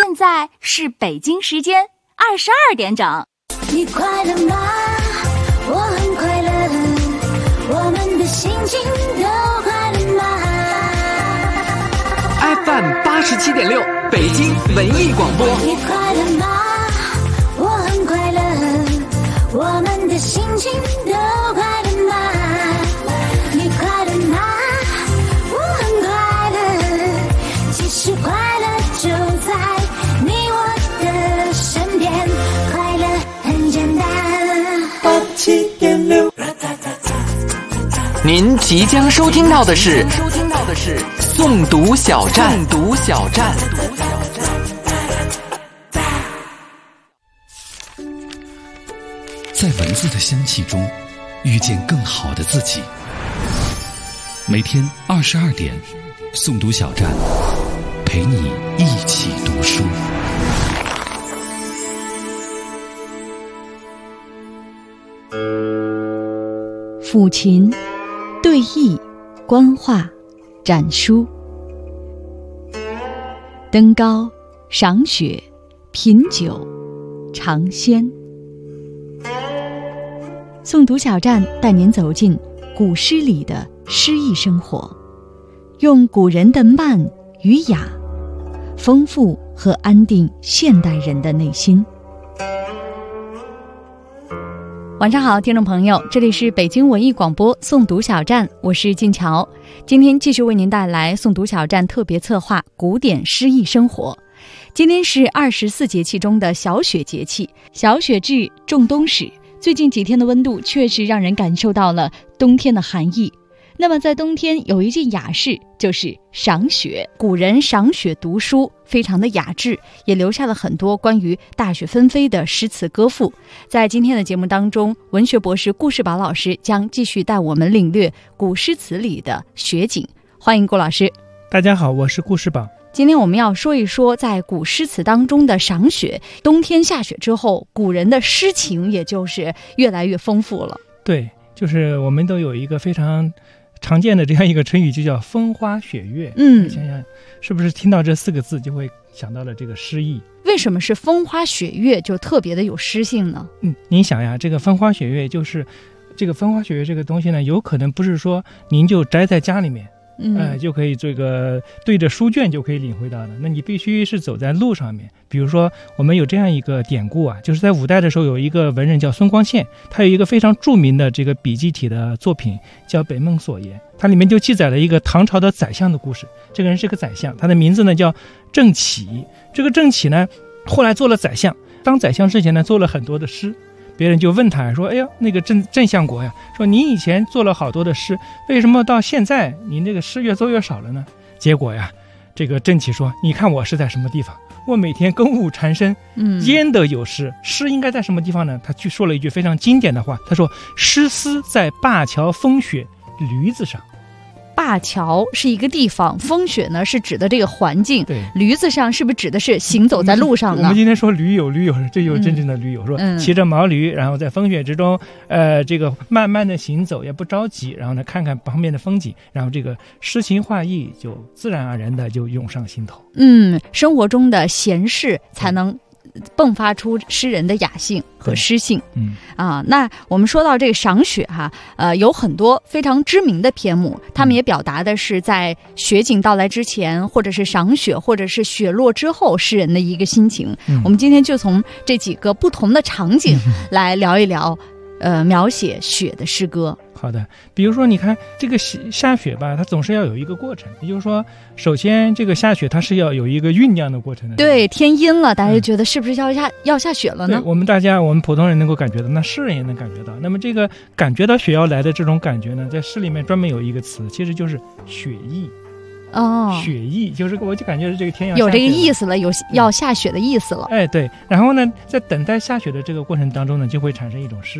现在是北京时间22点整。 你快乐吗？我很快乐，我们的心情都快乐吗？ FM 87.6北京文艺广播。 你快乐吗？我很快乐，我们的心情都快乐吗？你快乐吗？我很快乐，其实快乐就在你我的身边，快乐很简单。87.6。 您即将收听到的是诵读小站。 在文字的香气中遇见更好的自己。每天22点，诵读小站陪你一起读书。 抚琴、对弈、观画、展书，登高、赏雪、品酒、尝鲜。诵读小站带您走进古诗里的诗意生活，用古人的慢与雅，丰富和安定现代人的内心。晚上好，听众朋友，这里是北京文艺广播诵读小站，我是静乔。今天继续为您带来诵读小站特别策划古典诗意生活。今天是24节气中的小雪节气，小雪至，仲冬始。最近几天的温度确实让人感受到了冬天的寒意。那么在冬天有一件雅事，就是赏雪。古人赏雪读书非常的雅致，也留下了很多关于大雪纷飞的诗词歌赋。在今天的节目当中，文学博士顾世宝老师将继续带我们领略古诗词里的雪景。欢迎顾老师。 大家好，我是顾世宝。 今天我们要说一说在古诗词当中的赏雪。冬天下雪之后，古人的诗情也就是越来越丰富了。 对，就是我们都有一个非常常见的这样一个成语，就叫风花雪月。想想是不是听到这4个字就会想到了这个诗意？ 为什么是风花雪月就特别的有诗性呢？ 您想呀，这个风花雪月就是这个风花雪月这个东西呢，有可能不是说您就宅在家里面就可以这个对着书卷就可以领会到的，那你必须是走在路上面。比如说我们有这样一个典故啊，就是在五代的时候有一个文人叫孙光宪，他有一个非常著名的这个笔记体的作品叫《北梦所言》，它里面就记载了一个唐朝的宰相的故事。这个人是个宰相，他的名字呢叫郑起。这个郑起呢后来做了宰相，当宰相之前呢做了很多的诗。别人就问他说，哎呀，那个郑相国呀，说你以前做了好多的诗，为什么到现在你那个诗越做越少了呢？结果呀，这个郑起说，你看我是在什么地方，我每天公务缠身，焉得有诗，诗应该在什么地方呢？他去说了一句非常经典的话，他说，诗思在灞桥风雪驴子上。 灞桥是一个地方，风雪呢是指的这个环境， 对， 驴子上是不是指的是行走在路上呢？ 我们今天说驴友，这有真正的驴友，说骑着毛驴，然后在风雪之中这个慢慢的行走，也不着急，然后呢看看旁边的风景，然后这个诗情画意就自然而然的就涌上心头。 生活中的闲事才能迸发出诗人的雅性和诗性。那我们说到这个赏雪有很多非常知名的篇目，他们也表达的是在雪景到来之前，或者是赏雪，或者是雪落之后诗人的一个心情。我们今天就从这几个不同的场景来聊一聊描写雪的诗歌。 好的，比如说你看这个下雪吧，它总是要有一个过程，也就是说首先这个下雪它是要有一个酝酿的过程的。 对，天阴了，大家就觉得是不是要下雪了呢？ 我们普通人能够感觉到，那诗人也能感觉到。那么这个感觉到雪要来的这种感觉呢，在诗里面专门有一个词，其实就是雪意。雪意就是我就感觉这个天要下雪了，有这个意思了，有要下雪的意思了。 对，然后呢在等待下雪的这个过程当中呢，就会产生一种诗意。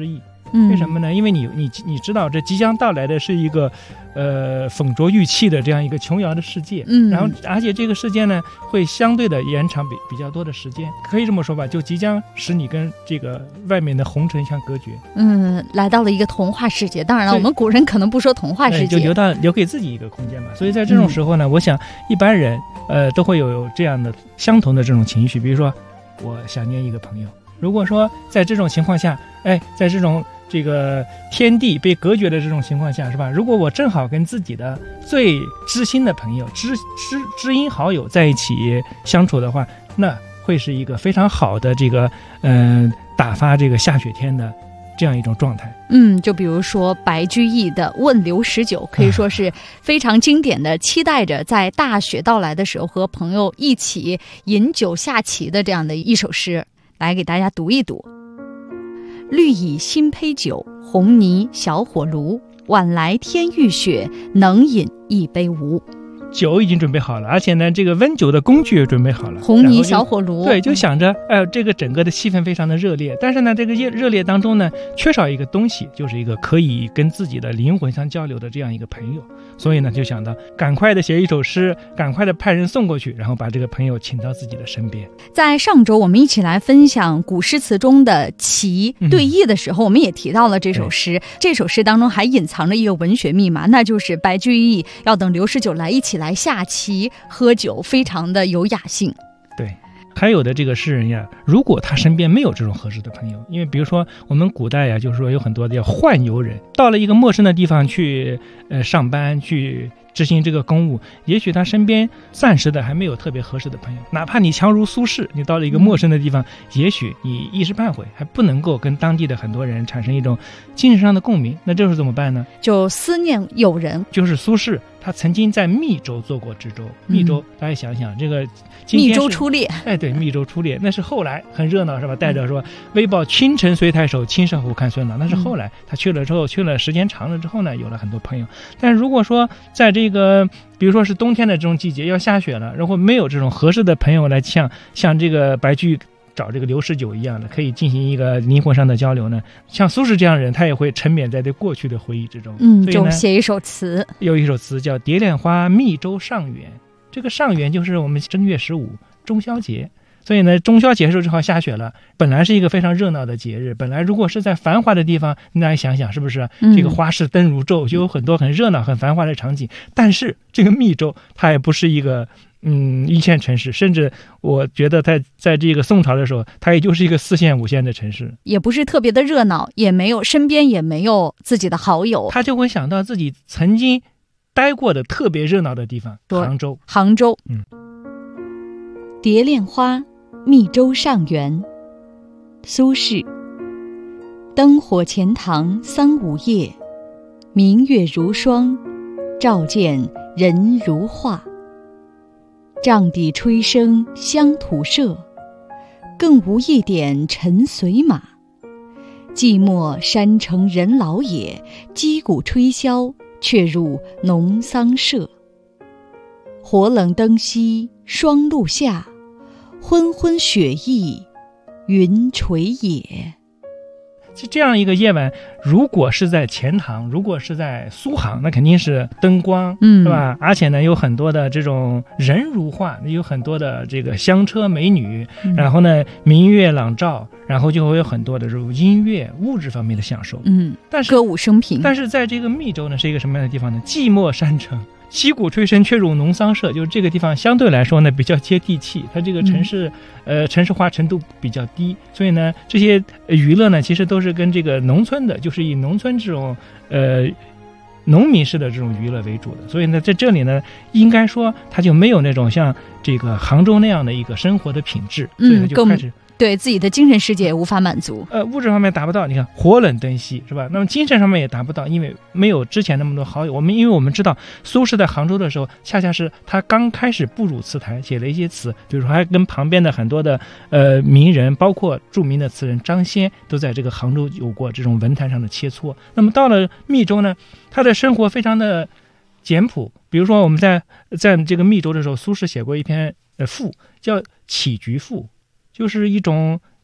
为什么呢？因为你知道这即将到来的是一个风浊玉气的这样一个琼瑶的世界，然后而且这个世界呢会相对的延长比较多的时间，可以这么说吧，就即将使你跟这个外面的红尘相隔绝。 来到了一个童话世界。当然了，我们古人可能不说童话世界， 就留给自己一个空间嘛。所以在这种时候呢，我想一般人都会有这样的相同的这种情绪，比如说我想念一个朋友。如果说在这种情况下，在这种这个天地被隔绝的这种情况下，是吧？如果我正好跟自己的最知心的朋友、知音好友在一起相处的话，那会是一个非常好的这个打发这个下雪天的这样一种状态。 就比如说白居易的《问刘十九》，可以说是非常经典的，期待着在大雪到来的时候和朋友一起饮酒下棋的这样的一首诗，来给大家读一读。绿蚁新醅酒，红泥小火炉。晚来天欲雪，能饮一杯无。 酒已经准备好了，而且呢，这个温酒的工具也准备好了， 红泥小火炉。 对，就想着，这个整个的气氛非常的热烈。但是呢，这个热烈当中呢，缺少一个东西，就是一个可以跟自己的灵魂相交流的这样一个朋友。所以呢，就想到赶快的写一首诗，赶快的派人送过去，然后把这个朋友请到自己的身边。 在上周我们一起来分享古诗词中的棋对弈的时候，我们也提到了这首诗。这首诗当中还隐藏着一个文学密码，那就是白居易要等刘十九来一起来下棋喝酒，非常的有雅兴。 对，还有的这个诗人呀，如果他身边没有这种合适的朋友，因为比如说我们古代呀，就是说有很多的叫宦游人，到了一个陌生的地方去上班，去执行这个公务，也许他身边暂时的还没有特别合适的朋友，哪怕你强如苏轼，你到了一个陌生的地方，也许你一时半会还不能够跟当地的很多人产生一种精神上的共鸣，那这时候怎么办呢？ 就思念友人。 就是苏轼他曾经在密州做过知州，密州大家想想，这个密州出猎， 对，密州出猎，那是后来很热闹是吧？带着说微报倾城随太守，青山虎看孙郎，那是后来他去了之后，去了时间长了之后呢，有了很多朋友。但如果说在这个比如说是冬天的这种季节要下雪了，如果没有这种合适的朋友来像这个白居易找这个刘十九一样的，可以进行一个灵魂上的交流呢，像苏轼这样的人，他也会沉湎在对过去的回忆之中。所以就写一首词， 有一首词叫《蝶恋花·密州上元》。这个上元就是我们正月15中秋节，所以呢，中秋节的时候正好下雪了。本来是一个非常热闹的节日，本来如果是在繁华的地方，大家想想是不是这个花市灯如昼，就有很多很热闹、很繁华的场景。但是这个密州，它也不是一个一线城市，甚至我觉得在这个宋朝的时候，它也就是一个4线5线的城市， 也不是特别的热闹，也没有身边也没有自己的好友， 他就会想到自己曾经待过的特别热闹的地方， 杭州。蝶恋花，密州上元。苏轼。灯火钱塘3、5夜，明月如霜，照见人如画。帐底吹笙乡土社，更无一点尘随马。寂寞山城人老也，击鼓吹箫，却入农桑社。火冷灯熄霜露下，昏昏雪翳云垂也。 这样一个夜晚，如果是在钱塘，如果是在苏杭，那肯定是灯光，是吧？而且呢，有很多的这种人如画，有很多的这个香车美女，然后呢，明月朗照，然后就会有很多的这种音乐物质方面的享受， 但是歌舞升平。 但是在这个密州呢，是一个什么样的地方呢？寂寞山城。击鼓吹笙却入农桑社，就是这个地方相对来说呢比较接地气，它这个城市城市化程度比较低，所以呢这些娱乐呢其实都是跟这个农村的，就是以农村这种农民式的这种娱乐为主的，所以呢在这里呢应该说它就没有那种像这个杭州那样的一个生活的品质，所以它就开始对自己的精神世界无法满足， 物质方面达不到，你看火冷灯熄是吧？那么精神上面也达不到，因为没有之前那么多好友。因为我们知道苏轼在杭州的时候，恰恰是他刚开始步入词坛，写了一些词，比如说还跟旁边的很多的名人，包括著名的词人张先，都在这个杭州有过这种文坛上的切磋。那么到了密州呢，他的生活非常的简朴，比如说我们在这个密州的时候，苏轼写过一篇赋，叫《起居赋》。就是一种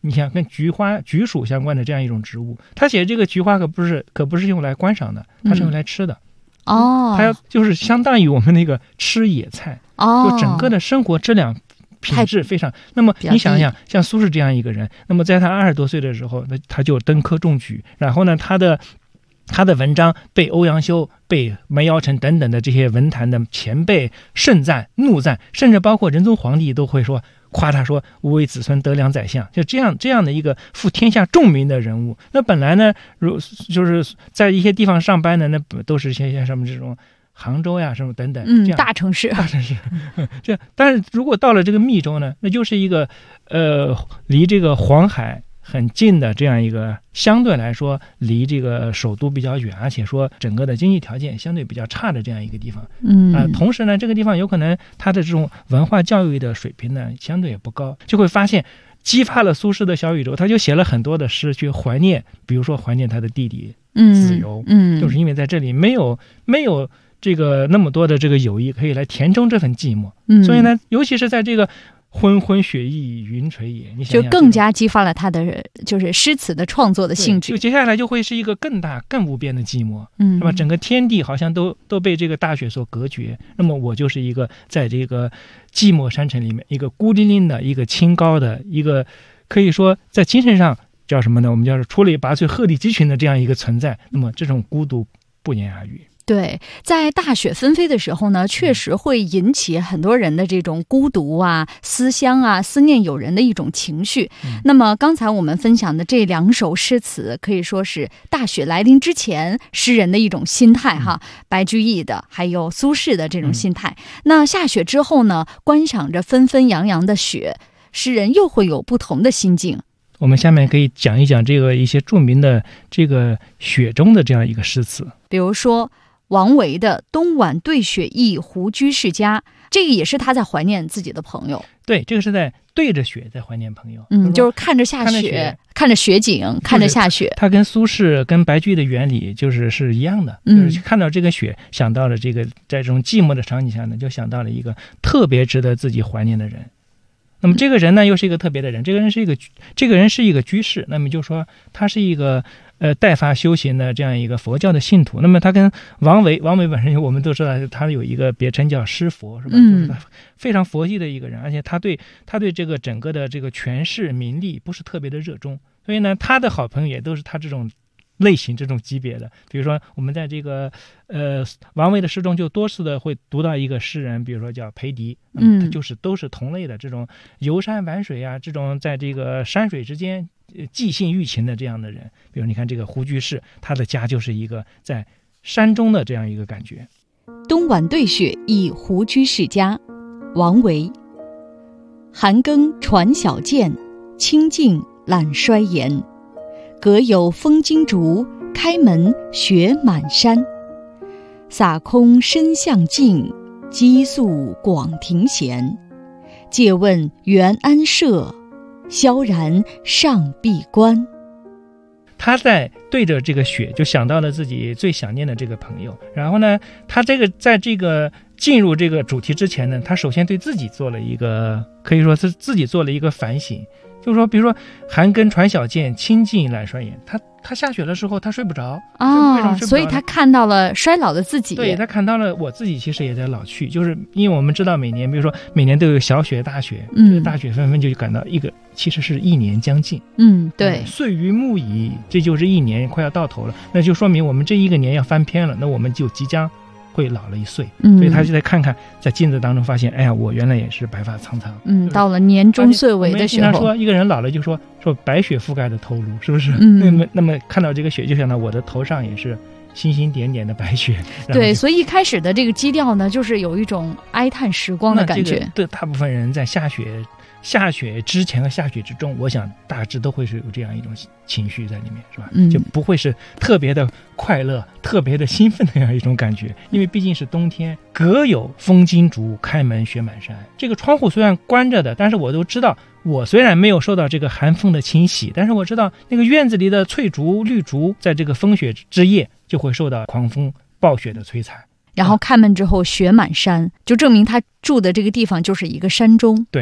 你想跟菊属相关的这样一种植物。他写这个菊花可不是用来观赏的，它是用来吃的。它就是相当于我们那个吃野菜，就整个的生活质量品质非常。那么你想想，像苏轼这样一个人，那么在他20多岁的时候，他就登科中举，然后呢，他的文章被欧阳修、被梅尧臣等等的这些文坛的前辈盛赞、怒赞，甚至包括仁宗皇帝都会夸他说吾为子孙得良宰相，就这样的一个负天下重名的人物。那本来呢，就是在一些地方上班的，那都是些什么这种杭州呀什么等等，这样大城市。 这但是如果到了这个密州呢，那就是一个离这个黄海很近的这样一个，相对来说离这个首都比较远，而且说整个的经济条件相对比较差的这样一个地方。同时呢，这个地方有可能它的这种文化教育的水平呢相对也不高，就会发现激发了苏轼的小宇宙，他就写了很多的诗去怀念，比如说怀念他的弟弟子由，就是因为在这里没有这个那么多的这个友谊可以来填充这份寂寞，所以呢，尤其是在这个昏昏雪意云垂也，你想想就更加激发了他的就是诗词的创作的性质。 就接下来就会是一个更大更无边的寂寞，是吧？整个天地好像都被这个大雪所隔绝。那么我就是一个在这个寂寞山城里面，一个孤零零的，一个清高的，一个可以说在精神上叫什么呢？我们叫做出类拔萃、鹤立鸡群的这样一个存在。那么这种孤独不言而喻。 对，在大雪纷飞的时候呢，确实会引起很多人的这种孤独啊、思乡啊、思念友人的一种情绪。那么刚才我们分享的这2首诗词，可以说是大雪来临之前诗人的一种心态哈，白居易的还有苏轼的这种心态。那下雪之后呢，观赏着纷纷扬扬的雪，诗人又会有不同的心境。 我们下面可以讲一讲这个一些著名的这个雪中的这样一个诗词， 比如说王维的冬晚对雪驿胡居士家，这个也是他在怀念自己的朋友。 对，这个是在对着雪在怀念朋友。 就是看着下雪，看着雪景，看着下雪。 他跟苏轼跟白居易的原理是一样的，就是看到这个雪，想到了这个在这种寂寞的场景下呢，就想到了一个特别值得自己怀念的人。那么这个人呢，又是一个特别的人，这个人是一个居士，那么就说他是一个代发修行的这样一个佛教的信徒。那么他跟王维本身我们都知道他有一个别称叫诗佛，是吧？就是他非常佛系的一个人，而且他对这个整个的这个权势名利不是特别的热衷，所以呢，他的好朋友也都是他这种类型这种级别的。比如说我们在这个王维的诗中就多次的会读到一个诗人，比如说叫裴迪，他就是都是同类的这种游山玩水啊，这种在这个山水之间寄信寓情的这样的人。比如你看这个胡居士，他的家就是一个在山中的这样一个感觉。 冬晚对雪驿胡居士家，王维。寒更传小剑，清静懒衰颜。阁有风金烛，开门雪满山。洒空深巷径，积宿广庭闲。借问原安舍，萧然上闭关。 他在对着这个雪，就想到了自己最想念的这个朋友。然后呢，他这个在这个进入这个主题之前呢，他首先对自己做了一个，可以说是自己做了一个反省。就是说，比如说寒更传小剑，清静懒衰颜。他下雪的时候，他睡不着啊， 所以他看到了衰老的自己。 对，他看到了我自己其实也在老去，就是因为我们知道每年，比如说每年都有小雪、大雪，大雪纷纷，就感到其实是一年将近。 对， 岁余暮矣，这就是一年快要到头了，那就说明我们这一个年要翻篇了，那我们就即将会老了1岁，所以他就在看看，在镜子当中发现，哎呀，我原来也是白发苍苍。 到了年中岁尾的时候， 我们经常说一个人老了就说白雪覆盖的头颅，是不是？那么看到这个雪，就想到我的头上也是星星点点的白雪。 对，所以一开始的这个基调呢，就是有一种哀叹时光的感觉。 对，大部分人在下雪之前和下雪之中，我想大致都会是有这样一种情绪在里面，是吧？就不会是特别的快乐、特别的兴奋的那样一种感觉，因为毕竟是冬天。阁有风金烛，开门雪满山。这个窗户虽然关着的，但是我都知道，我虽然没有受到这个寒风的侵袭，但是我知道那个院子里的翠竹、绿竹，在这个风雪之夜就会受到狂风暴雪的摧残。 然后开门之后雪满山，就证明他住的这个地方就是一个山中。 对。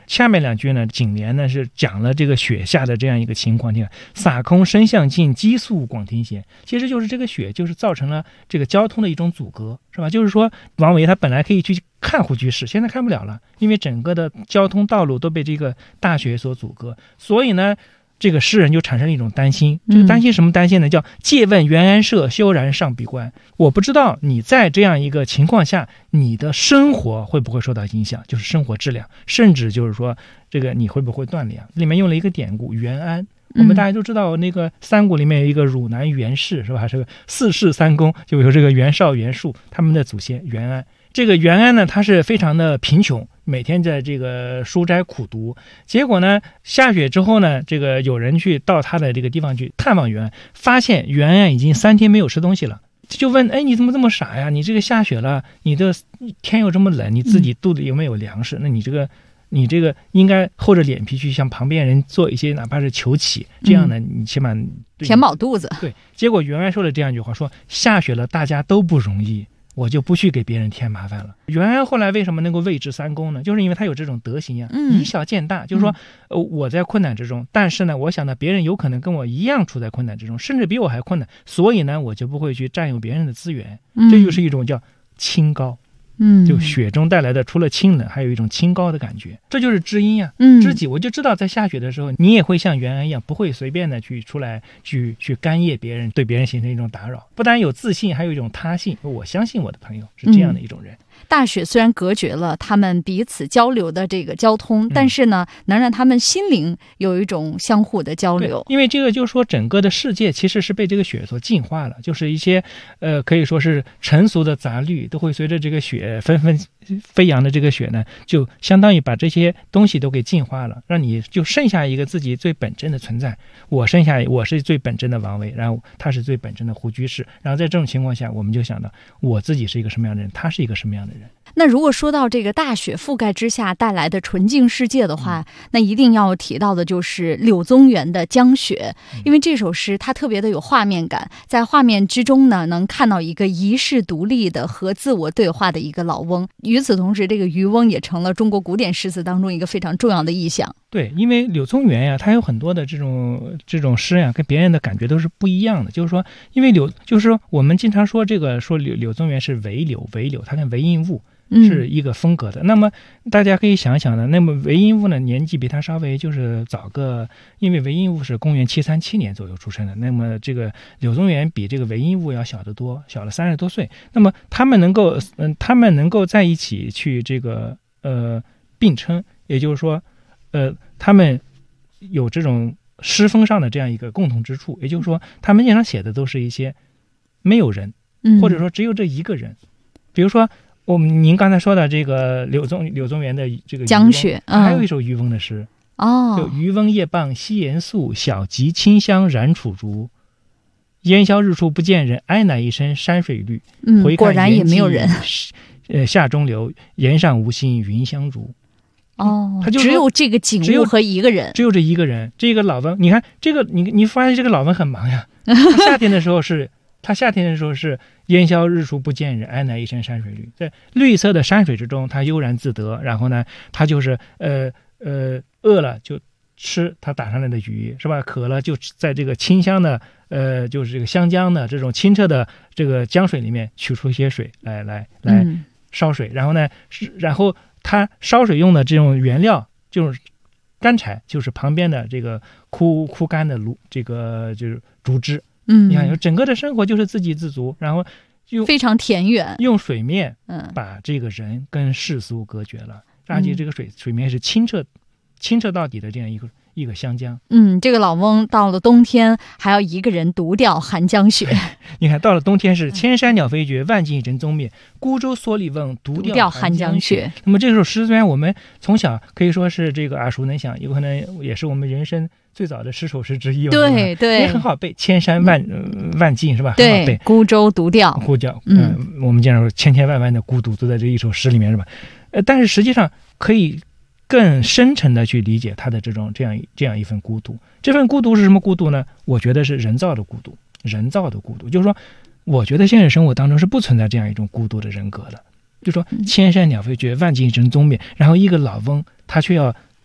下面2句呢，颈联呢是讲了这个雪下的这样一个情况。你看，洒空声相近，激肃广听弦，其实就是这个雪就是造成了这个交通的一种阻隔，是吧？就是说王维他本来可以去看湖居士，现在看不了了，因为整个的交通道路都被这个大雪所阻隔，所以呢这个诗人就产生了一种担心。这个担心什么担心呢？叫借问原安社，修然上闭关。我不知道你在这样一个情况下，你的生活会不会受到影响，就是生活质量，甚至就是说这个你会不会断粮。里面用了一个典故原安，我们大家都知道那个三国里面有一个汝南袁氏，是吧？这个4世3公就有这个袁绍、袁术他们的祖先袁安。这个袁安呢，他是非常的贫穷，每天在这个书斋苦读。结果呢，下雪之后呢，这个有人去到他的这个地方去探望袁安，发现袁安已经3天没有吃东西了，就问：哎，你怎么这么傻呀？你这个下雪了，你的天又这么冷，你自己肚子有没有粮食？那你这个应该厚着脸皮去向旁边人做一些哪怕是求乞，这样呢，你起码填饱肚子。 对，结果袁安说了这样一句话，说下雪了，大家都不容易，我就不去给别人添麻烦了。袁安后来为什么能够位至3公呢？就是因为他有这种德行呀，以小见大，就是说，我在困难之中，但是呢，我想呢，别人有可能跟我一样处在困难之中，甚至比我还困难，所以呢，我就不会去占用别人的资源。这就是一种叫清高。就雪中带来的除了清冷，还有一种清高的感觉，这就是知音呀。知己，我就知道在下雪的时候，你也会像袁安一样，不会随便的去出来去干预别人，对别人形成一种打扰。不但有自信，还有一种他信，我相信我的朋友是这样的一种人。 大雪虽然隔绝了他们彼此交流的这个交通，但是呢，能让他们心灵有一种相互的交流。 因为这个就是说，整个的世界其实是被这个雪所净化了，就是一些可以说是尘俗的杂虑，都会随着这个雪纷纷飞扬的这个雪呢，就相当于把这些东西都给净化了，让你就剩下一个自己最本真的存在。我是最本真的王维，然后他是最本真的胡居士，然后在这种情况下，我们就想到我自己是一个什么样的人，他是一个什么样的人。 那如果说到这个大雪覆盖之下带来的纯净世界的话，那一定要提到的就是柳宗元的《江雪》，因为这首诗它特别的有画面感，在画面之中呢，能看到一个遗世独立的和自我对话的一个老翁。与此同时，这个渔翁也成了中国古典诗词当中一个非常重要的意象。 对，因为柳宗元呀，他有很多的这种诗呀，跟别人的感觉都是不一样的。就是说，因为就是说我们经常说这个说柳宗元是唯柳，他跟韦应物是一个风格的。那么大家可以想想呢，那么韦应物呢年纪比他稍微就是早个，因为韦应物是公元737年左右出生的，那么这个柳宗元比这个韦应物要小得多，小了30多岁。那么他们能够在一起去这个并称，也就是说他们有这种诗风上的这样一个共同之处，也就是说他们经常写的都是一些没有人，或者说只有这一个人。比如说您刚才说的这个柳宗元的这个《 江雪》， 还有一首渔翁的诗就渔翁夜傍西岩宿，小楫清香燃楚竹。烟消日出不见人，哀乃一身山水绿。回看果然也没有人。 夏中流，岩上无心云相如。他就只有这个景物和一个人， 只有这一个人。这个老翁，你看这个，你发现这个老翁很忙呀。他夏天的时候是烟消日出不见人，哀乃一身山水绿。在绿色的山水之中，他悠然自得。然后呢，他就是饿了就吃他打上来的鱼，是吧？渴了就在这个清香的就是这个湘江的这种清澈的这个江水里面取出一些水来烧水。然后他烧水用的这种原料就是干柴，就是旁边的这个枯干的这个就是竹枝。你看，整个的生活就是自给自足，然后非常田园， 用水面把这个人跟世俗隔绝了，而且这个水面是清澈到底的这样一个湘江。 这个老翁到了冬天还要一个人独钓寒江雪。 你看到了冬天是千山鸟飞绝，万径人踪灭，孤舟蓑笠翁，独钓寒江雪。那么这首诗虽然我们从小可以说是这个耳熟能详，有可能也是我们人生最早的10首诗之一。 对， 也很好背，千山万径是吧？ 对， 很好背。 孤舟独钓， 我们经常说千千万万的孤独都在这一首诗里面是吧？但是实际上可以更深沉的去理解他的这样一份孤独。这份孤独是什么孤独呢？我觉得是人造的孤独。就是说，我觉得现实生活当中是不存在这样一种孤独的人格的。就是说，千山鸟飞绝，万径人踪灭，然后一个老翁他却要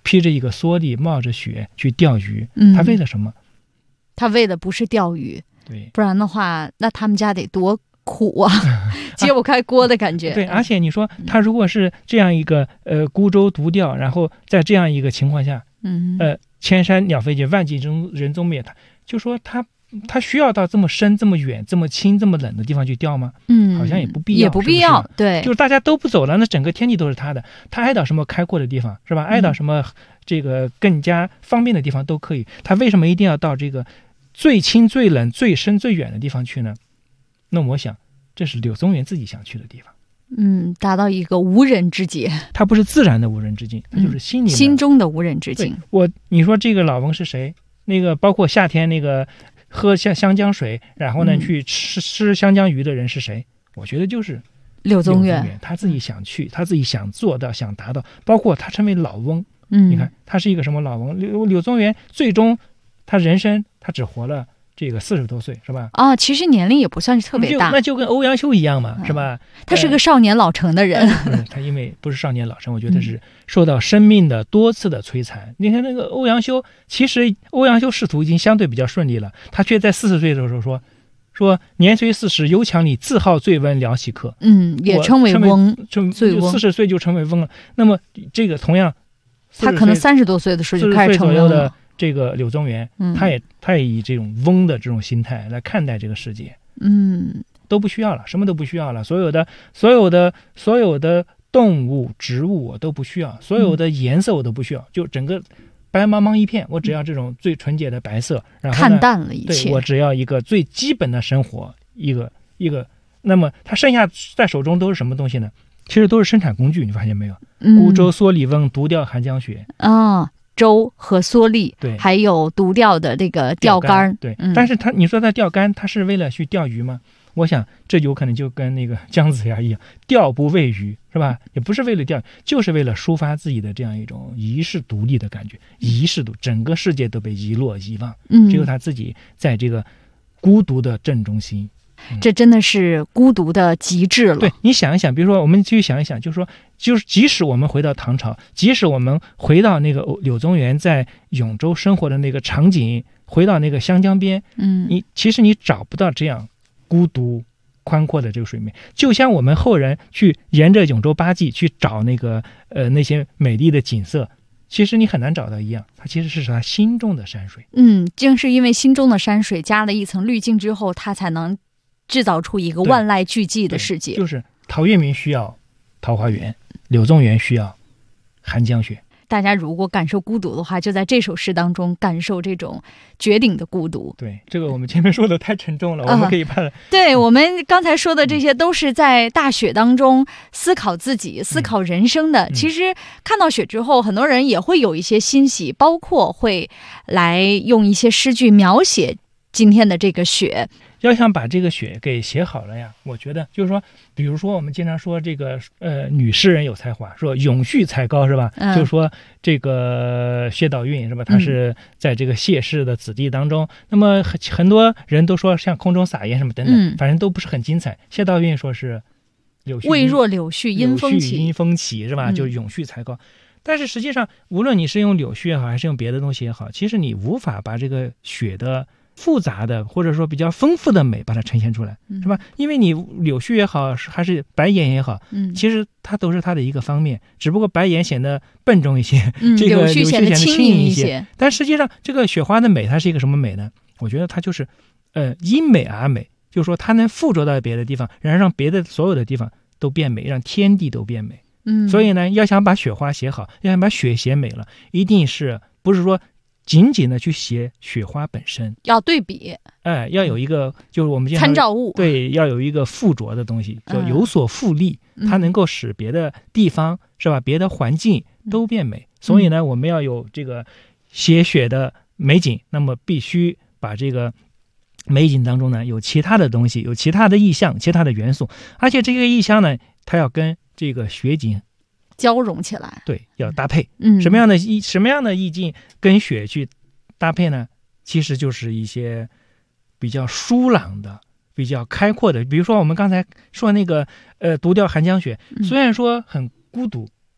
披着一个蓑笠，冒着雪去钓鱼，他为了什么？ 他为的不是钓鱼， 对， 不然的话，那他们家得多苦啊，揭不开锅的感觉。 对，而且你说他如果是这样一个孤舟独钓，然后在这样一个情况下，千山鸟飞绝，万径人踪灭，他就说他需要到这么深、这么远、这么清、这么冷的地方去钓吗？好像也不必要， 也不必要。对， 就是大家都不走了，那整个天地都是他的，他爱到什么开阔的地方是吧？爱到什么这个更加方便的地方都可以。他为什么一定要到这个最清、最冷、最深、最远的地方去呢？那我想，这是柳宗元自己想去的地方。 达到一个无人之境。他不是自然的无人之境，他就是心中的无人之境。 你说这个老翁是谁？那个包括夏天那个喝湘江水，然后呢去吃湘江鱼的人是谁？我觉得就是柳宗元， 他自己想去，他自己想做到，想达到。包括他成为老翁，你看他是一个什么老翁？柳宗元最终他人生他只活了这个40多岁，是吧？ 其实年龄也不算是特别大， 那就跟欧阳修一样嘛，是吧？ 他是个少年老成的人。 他因为不是少年老成，我觉得是受到生命的多次的摧残。你看那个欧阳修，其实欧阳修仕途已经相对比较顺利了，他却在40岁的时候说年虽40，犹强里自号醉翁聊习客。 也称为翁，醉翁。 40岁就成为翁了。那么这个同样， 他可能30多岁的时候就开始成翁了。 这个柳宗元，他也以这种翁的这种心态来看待这个世界，都不需要了，什么都不需要了，所有的动物、植物我都不需要，所有的颜色我都不需要，就整个白茫茫一片，我只要这种最纯洁的白色，然后看淡了一切。 对，我只要一个最基本的生活，一个。那么他剩下在手中都是什么东西呢？其实都是生产工具，你发现没有？孤舟蓑笠翁，独钓寒江雪。 舟和蓑笠， 对， 还有独钓的这个钓竿， 对。但是你说他钓竿，他是为了去钓鱼吗？我想这有可能就跟那个姜子牙一样，钓不为鱼，是吧？也不是为了钓，就是为了抒发自己的这样一种遗世独立的感觉，整个世界都被遗落遗忘，只有他自己在这个孤独的正中心。 这真的是孤独的极致了。 对，你想一想，比如说我们继续想一想，就是即使我们回到唐朝，即使我们回到那个柳宗元在永州生活的那个场景，回到那个湘江边，其实你找不到这样孤独宽阔的这个水面。就像我们后人去沿着永州八记去找那个那些美丽的景色，其实你很难找到一样，它其实是他心中的山水。 正是因为心中的山水加了一层滤镜之后，它才能制造出一个万籁俱寂的世界。 就是陶渊明需要桃花源，柳宗元需要寒江雪。 大家如果感受孤独的话，就在这首诗当中感受这种绝顶的孤独。 对，这个我们前面说的太沉重了，我们可以把对，我们刚才说的这些都是在大雪当中思考自己、思考人生的。其实看到雪之后，很多人也会有一些欣喜，包括会来用一些诗句描写今天的这个雪。 要想把这个雪给写好了呀，我觉得就是说，比如说我们经常说这个女诗人有才华，说永续才高，是吧？就是说这个谢道韫，是吧？他是在这个谢氏的子弟当中，那么很多人都说像空中撒盐什么等等，反正都不是很精彩。谢道韫说是未若柳絮因风起，是吧？就是永续才高。但是实际上，无论你是用柳絮也好，还是用别的东西也好，其实你无法把这个雪的复杂的或者说比较丰富的美把它呈现出来，是吧？因为你柳絮也好，还是白盐也好，其实它都是它的一个方面，只不过白盐显得笨重一些，这个柳絮显得轻盈一些。但实际上，这个雪花的美，它是一个什么美呢？我觉得它就是因美而美，就是说它能附着到别的地方，然后让别的所有的地方都变美，让天地都变美。所以呢，要想把雪花写好，要想把雪写美了，一定是不是说仅仅的去写雪花本身， 要对比， 要有一个就是我们参照物， 对，要有一个附着的东西，就有所附利，它能够使别的地方，是吧？别的环境都变美。所以呢，我们要有这个写雪的美景，那么必须把这个美景当中呢有其他的东西，有其他的意象，其他的元素，而且这个意象呢，它要跟这个雪景交融起来， 对，要搭配。什么样的意境跟雪去搭配呢？其实就是一些比较舒朗的、比较开阔的。比如说我们刚才说那个独钓寒江雪，虽然说很孤独、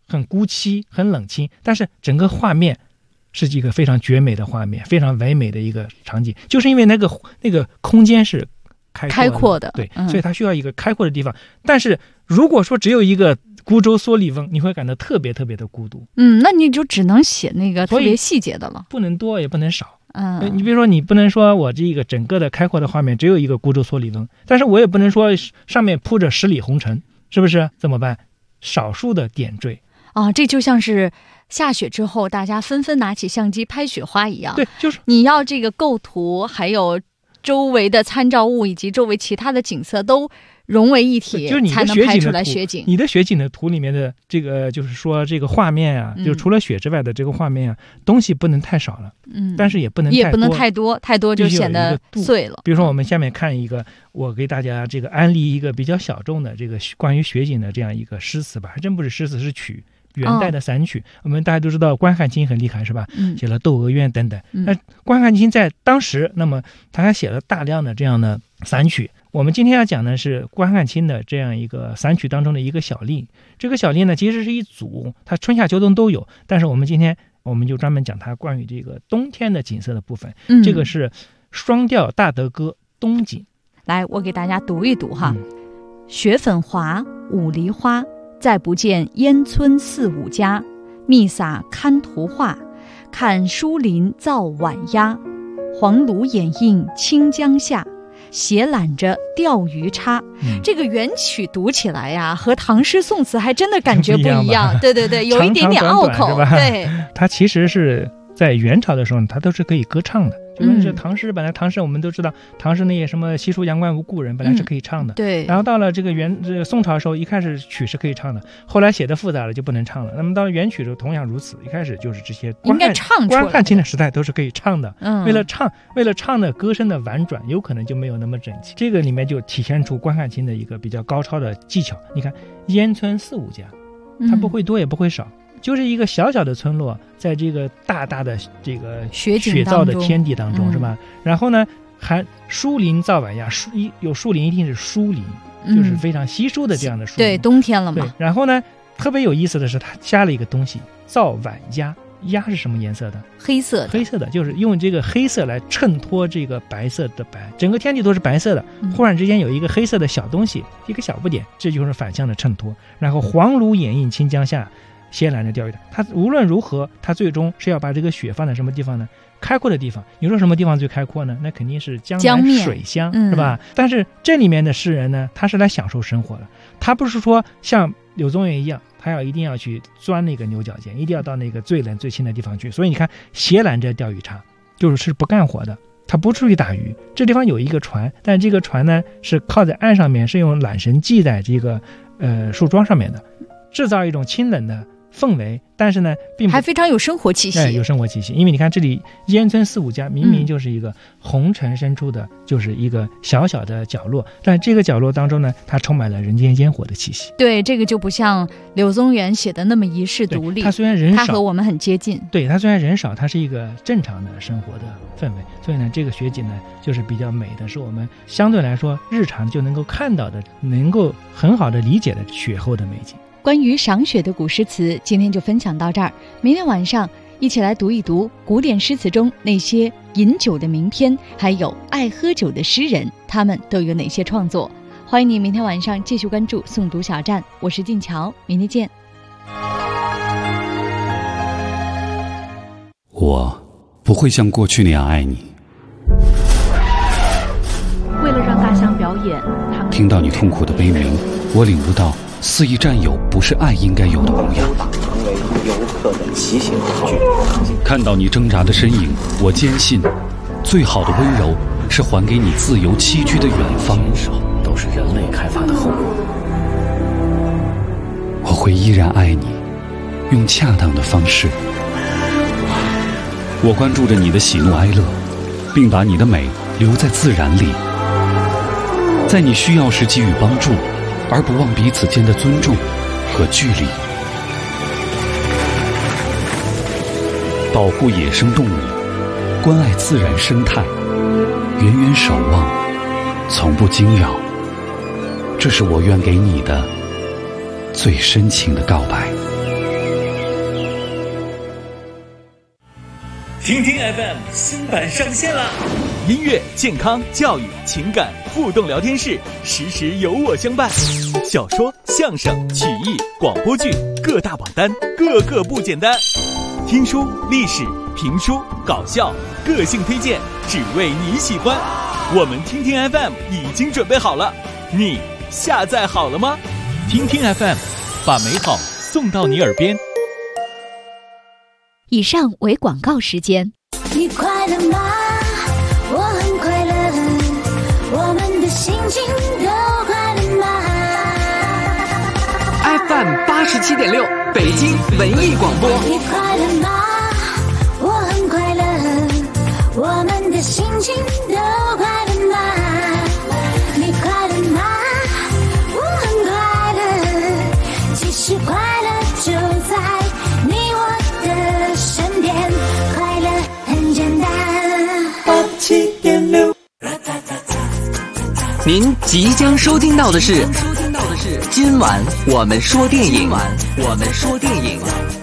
很孤凄、很冷清，但是整个画面是一个非常绝美的画面，非常唯美的一个场景，就是因为那个空间是开阔的，对，所以它需要一个开阔的地方。但是如果说只有一个孤舟蓑笠翁，你会感到特别特别的孤独。 那你就只能写那个特别细节的了， 不能多也不能少。你比如说，你不能说我这个整个的开阔的画面只有一个孤舟蓑笠翁，但是我也不能说上面铺着10里红尘，是不是？怎么办？少数的点缀啊，这就像是下雪之后大家纷纷拿起相机拍雪花一样。 对，就是你要这个构图，还有周围的参照物以及周围其他的景色都融为一体， 就是你的才能拍出来雪景。 你的雪景的图里面的这个，就是说这个画面啊，就除了雪之外的这个画面啊，东西不能太少了，但是也不能太多，太多就显得碎了。 比如说我们下面看一个，我给大家这个安利一个比较小众的这个关于雪景的这样一个诗词吧，还真不是诗词，是曲。元代的散曲，我们大家都知道关汉卿很厉害，是吧？写了《窦娥冤》等等。那关汉卿在当时，那么他还写了大量的这样的散曲。我们今天要讲的是关汉卿的这样一个散曲当中的一个小例。这个小例呢，其实是一组，它春夏秋冬都有。但是我们今天就专门讲它关于这个冬天的景色的部分。这个是双调大德歌冬景。 来，我给大家读一读哈。雪粉华，五梨花。再不见烟村四五家，密撒看图画，看疏林造晚鸦。黄芦掩映清江下，斜揽着钓鱼叉。这个元曲读起来呀，和唐诗宋词还真的感觉不一样。对对对，有一点点拗口。 长长短短对， 它其实是在元朝的时候，它都是可以歌唱的。就是这唐诗，本来唐诗我们都知道，唐诗那些什么西出阳关无故人，本来是可以唱的。 对。 然后到了这个宋朝的时候，一开始曲是可以唱的，后来写的复杂了就不能唱了。那么到了元曲的时候同样如此，一开始就是这些应该唱出来。 关汉卿的时代都是可以唱的。为了唱的歌声的婉转，有可能就没有那么整齐。这个里面就体现出关汉卿的一个比较高超的技巧。你看烟村四五家，它不会多也不会少。就是一个小小的村落，在这个大大的这个雪造的天地当中，是吧？然后呢，还疏林造晚鸦，有树林一定是疏林，就是非常稀疏的这样的树林。 对，冬天了嘛。 对，然后呢，特别有意思的是，它加了一个东西，造晚鸦。鸦是什么颜色的？ 黑色的，就是用这个黑色来衬托这个白色的白，整个天地都是白色的，忽然之间有一个黑色的小东西，一个小不点，这就是反向的衬托。然后黄芦掩映清江下，斜揽着钓鱼的，它无论如何，它最终是要把这个雪放在什么地方呢？开阔的地方。你说什么地方最开阔呢？那肯定是江南水乡，是吧？但是这里面的诗人呢，他是来享受生活的，他不是说像柳宗元一样，他一定要去钻那个牛角尖，一定要到那个最冷最清的地方去。所以你看，斜揽着钓鱼叉，就是不干活的，他不出去打鱼。这地方有一个船，但这个船呢是靠在岸上面，是用缆绳系在这个树桩上面的，制造一种清冷的氛围，但是呢并还非常有生活气息。 有生活气息。因为你看这里烟村四五家，明明就是一个红尘深处的，就是一个小小的角落，但这个角落当中呢，它充满了人间烟火的气息。 对，这个就不像柳宗元写的那么遗世独立。 他虽然人少， 他和我们很接近。 对，他虽然人少，他是一个正常的生活的氛围。所以呢，这个雪景呢就是比较美的，是我们相对来说日常就能够看到的，能够很好的理解的雪后的美景。 关于赏雪的古诗词，今天就分享到这儿。明天晚上一起来读一读古典诗词中那些饮酒的名篇，还有爱喝酒的诗人，他们都有哪些创作？欢迎你明天晚上继续关注诵读小站，我是静乔，明天见。 我不会像过去那样爱你。 为了让大象表演，他们听到你痛苦的悲鸣，我领悟到肆意占有不是爱应该有的模样。 成为游客的骑行工具。 看到你挣扎的身影，我坚信，最好的温柔是还给你自由栖居的远方。 都是人类开发的后果。 我会依然爱你，用恰当的方式。我关注着你的喜怒哀乐，并把你的美留在自然里，在你需要时给予帮助，而不忘彼此间的尊重和距离。保护野生动物，关爱自然生态，远远守望，从不惊扰。这是我愿给你的最深情的告白。 听听 FM 新版上线啦！ 音乐、健康、教育、情感互动聊天室，时时有我相伴。小说、相声、曲艺、广播剧各大榜单，个个不简单。听书、历史、评书、搞笑，个性推荐，只为你喜欢。我们听听 FM 已经准备好了，你下载好了吗？听听 FM， 把美好送到你耳边。 以上为广告时间。 你快乐吗？我很快乐，我们的心情都快乐吗？ FM 87.6，北京文艺广播。 你快乐吗？我很快乐，我们的心情都快乐吗？你快乐吗？我很快乐，其实快乐就在你我的身边，快乐很简单。87.6， 您即将收听到的是今晚我们说电影。